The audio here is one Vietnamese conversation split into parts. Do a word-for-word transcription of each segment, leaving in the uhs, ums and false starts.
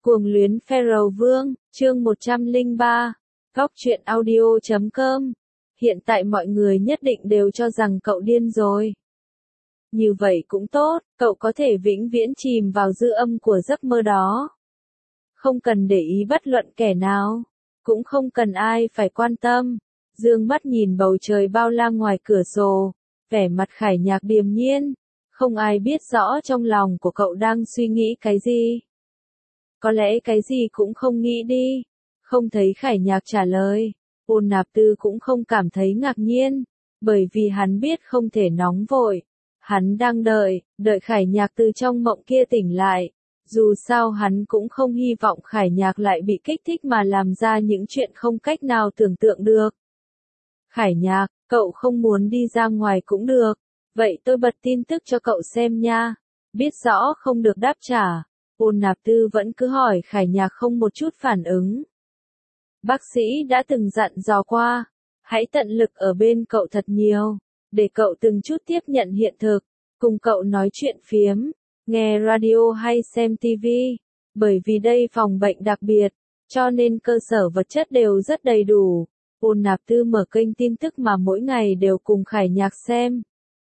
Cuồng luyến Pharaoh Vương, chương một trăm lẻ ba, góc truyện audio chấm com. Hiện tại mọi người nhất định đều cho rằng cậu điên rồi. Như vậy cũng tốt, cậu có thể vĩnh viễn chìm vào dư âm của giấc mơ đó. Không cần để ý bất luận kẻ nào, cũng không cần ai phải quan tâm. Dương mắt nhìn bầu trời bao la ngoài cửa sổ, vẻ mặt Khải Nhạc điềm nhiên. Không ai biết rõ trong lòng của cậu đang suy nghĩ cái gì. Có lẽ cái gì cũng không nghĩ đi. Không thấy Khải Nhạc trả lời. Ôn Nạp Tư cũng không cảm thấy ngạc nhiên, bởi vì hắn biết không thể nóng vội. Hắn đang đợi, đợi Khải Nhạc từ trong mộng kia tỉnh lại. Dù sao hắn cũng không hy vọng Khải Nhạc lại bị kích thích mà làm ra những chuyện không cách nào tưởng tượng được. Khải Nhạc, cậu không muốn đi ra ngoài cũng được. Vậy tôi bật tin tức cho cậu xem nha. Biết rõ không được đáp trả. Ôn Nạp Tư vẫn cứ hỏi Khải Nhạc không một chút phản ứng. Bác sĩ đã từng dặn dò qua. Hãy tận lực ở bên cậu thật nhiều. Để cậu từng chút tiếp nhận hiện thực. Cùng cậu nói chuyện phiếm. Nghe radio hay xem ti vi. Bởi vì đây phòng bệnh đặc biệt. Cho nên cơ sở vật chất đều rất đầy đủ. Ôn Nạp Tư mở kênh tin tức mà mỗi ngày đều cùng Khải Nhạc xem.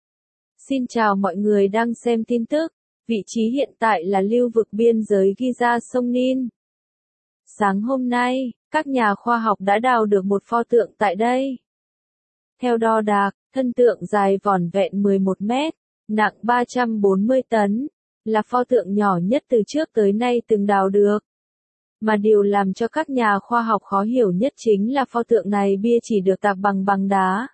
Xin chào mọi người đang xem tin tức. Vị trí hiện tại là lưu vực biên giới Giza sông Nin. Sáng hôm nay, các nhà khoa học đã đào được một pho tượng tại đây. Theo đo đạc, thân tượng dài vỏn vẹn mười một mét, nặng ba trăm bốn mươi tấn, là pho tượng nhỏ nhất từ trước tới nay từng đào được. Mà điều làm cho các nhà khoa học khó hiểu nhất chính là pho tượng này bia chỉ được tạc bằng bằng đá.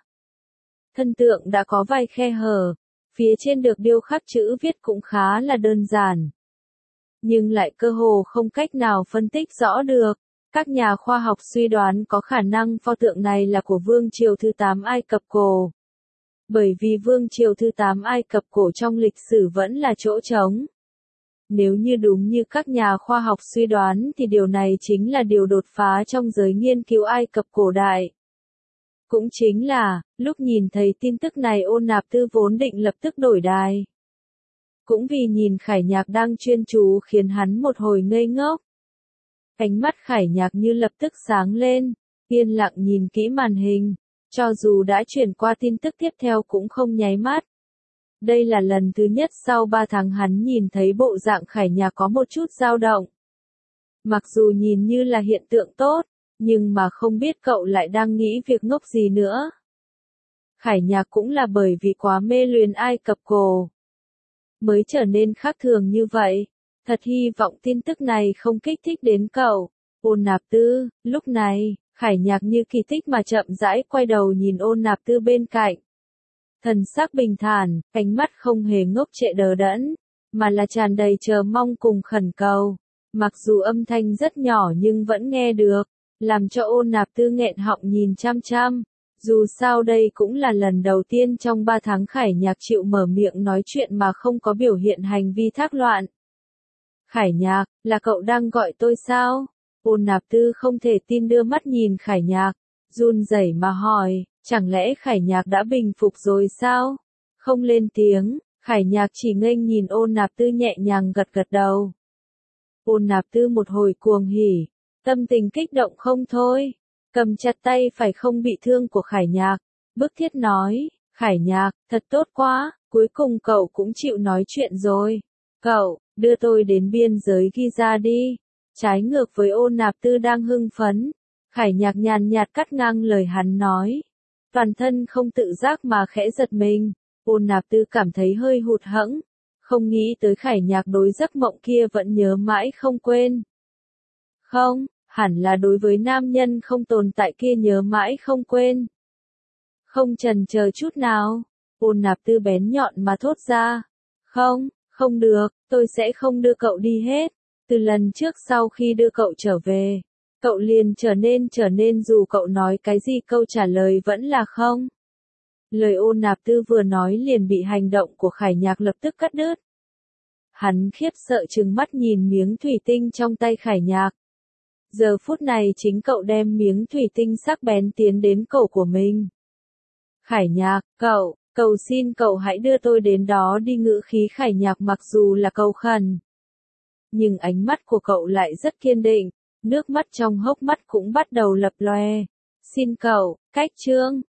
Thân tượng đã có vài khe hở. Phía trên được điêu khắc chữ viết cũng khá là đơn giản. Nhưng lại cơ hồ không cách nào phân tích rõ được. Các nhà khoa học suy đoán có khả năng pho tượng này là của Vương triều thứ tám Ai Cập cổ. Bởi vì Vương triều thứ tám Ai Cập cổ trong lịch sử vẫn là chỗ trống. Nếu như đúng như các nhà khoa học suy đoán thì điều này chính là điều đột phá trong giới nghiên cứu Ai Cập cổ đại. Cũng chính là, lúc nhìn thấy tin tức này Ôn Nạp Tư vốn định lập tức đổi đài. Cũng vì nhìn Khải Nhạc đang chuyên chú khiến hắn một hồi ngây ngốc. Ánh mắt Khải Nhạc như lập tức sáng lên, yên lặng nhìn kỹ màn hình, cho dù đã chuyển qua tin tức tiếp theo cũng không nháy mắt. Đây là lần thứ nhất sau ba tháng hắn nhìn thấy bộ dạng Khải Nhạc có một chút dao động. Mặc dù nhìn như là hiện tượng tốt, nhưng mà không biết cậu lại đang nghĩ việc ngốc gì nữa. Khải Nhạc cũng là bởi vì quá mê luyến Ai Cập cổ mới trở nên khác thường như vậy. Thật hy vọng tin tức này không kích thích đến cậu. Ôn Nạp Tư, lúc này, Khải Nhạc như kỳ tích mà chậm rãi quay đầu nhìn Ôn Nạp Tư bên cạnh. Thần sắc bình thản, ánh mắt không hề ngốc trệ đờ đẫn, mà là tràn đầy chờ mong cùng khẩn cầu. Mặc dù âm thanh rất nhỏ nhưng vẫn nghe được. Làm cho Ôn Nạp Tư nghẹn họng nhìn chăm chăm. Dù sao đây cũng là lần đầu tiên trong ba tháng Khải Nhạc chịu mở miệng nói chuyện mà không có biểu hiện hành vi thác loạn. Khải Nhạc, là cậu đang gọi tôi sao? Ôn Nạp Tư không thể tin đưa mắt nhìn Khải Nhạc, run rẩy mà hỏi, chẳng lẽ Khải Nhạc đã bình phục rồi sao? Không lên tiếng, Khải Nhạc chỉ nghênh nhìn Ôn Nạp Tư nhẹ nhàng gật gật đầu. Ôn Nạp Tư một hồi cuồng hỉ. Tâm tình kích động không thôi, cầm chặt tay phải không bị thương của Khải Nhạc, bức thiết nói, Khải Nhạc, thật tốt quá, cuối cùng cậu cũng chịu nói chuyện rồi. Cậu, đưa tôi đến biên giới Giza đi. Trái ngược với Ôn Nạp Tư đang hưng phấn, Khải Nhạc nhàn nhạt cắt ngang lời hắn nói. Toàn thân không tự giác mà khẽ giật mình, Ôn Nạp Tư cảm thấy hơi hụt hẫng, không nghĩ tới Khải Nhạc đối giấc mộng kia vẫn nhớ mãi không quên. Không, hẳn là đối với nam nhân không tồn tại kia nhớ mãi không quên. Không chần chờ chút nào, Ôn Nạp Tư bén nhọn mà thốt ra. Không, không được, tôi sẽ không đưa cậu đi hết. Từ lần trước sau khi đưa cậu trở về, cậu liền trở nên trở nên dù cậu nói cái gì câu trả lời vẫn là không. Lời Ôn Nạp Tư vừa nói liền bị hành động của Khải Nhạc lập tức cắt đứt. Hắn khiếp sợ trừng mắt nhìn miếng thủy tinh trong tay Khải Nhạc. Giờ phút này chính cậu đem miếng thủy tinh sắc bén tiến đến cổ của mình. Khải Nhạc, cậu, cầu xin cậu hãy đưa tôi đến đó đi. Ngữ khí Khải Nhạc mặc dù là cầu khẩn, Nhưng ánh mắt của cậu lại rất kiên định, nước mắt trong hốc mắt cũng bắt đầu lập lòe. Xin cậu, cách Trương,